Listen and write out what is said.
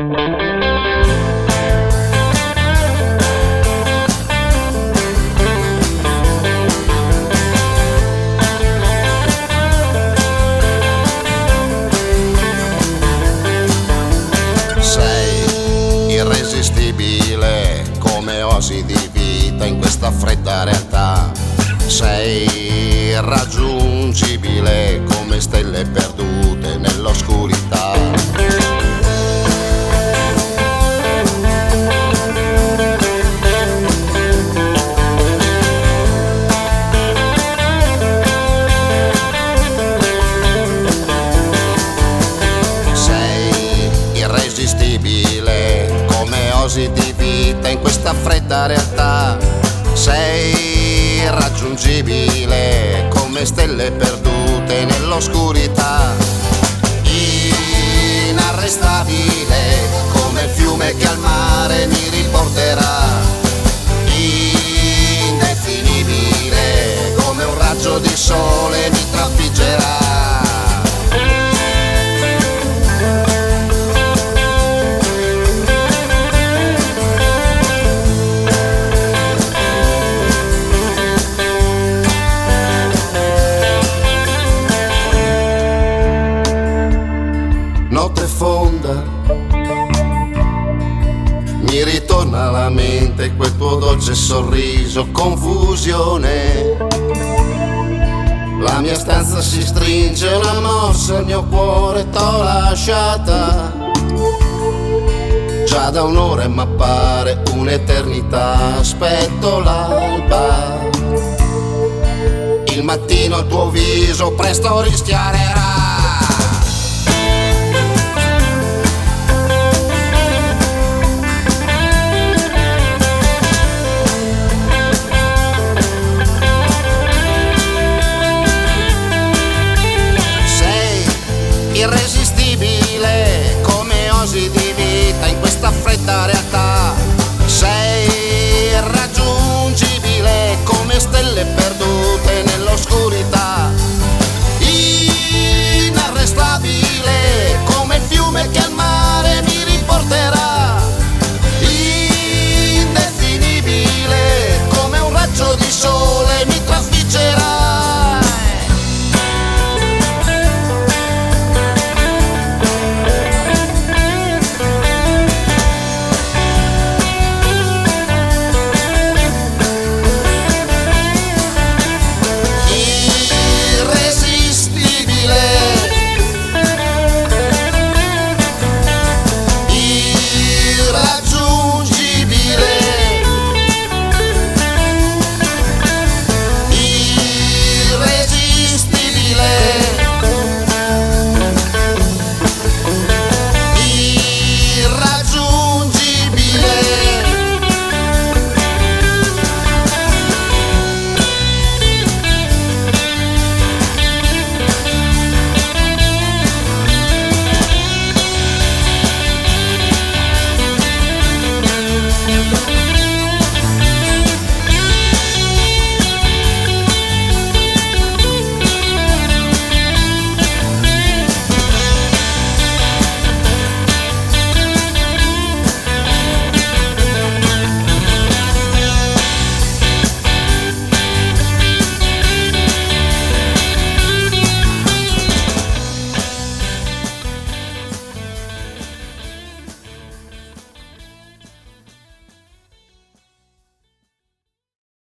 Irresistibile come osi di vita in questa fredda realtà. Sei irraggiungibile come stelle perdute nell'oscurità. Sei irresistibile come osi di vita in questa fredda realtà. Sei irraggiungibile come stelle perdute nell'oscurità. Inarrestabile come il fiume che al mare mi riporterà. Indefinibile come un raggio di sole mi trafiggerà. Notte fonda, mi ritorna alla mente quel tuo dolce sorriso, confusione. La mia stanza si stringe, una mossa, il mio cuore t'ho lasciata. Già da un'ora m'appare un'eternità, aspetto l'alba. Il mattino il tuo viso presto rischiarerà. Irresistibile come osi di vita in questa fredda realtà.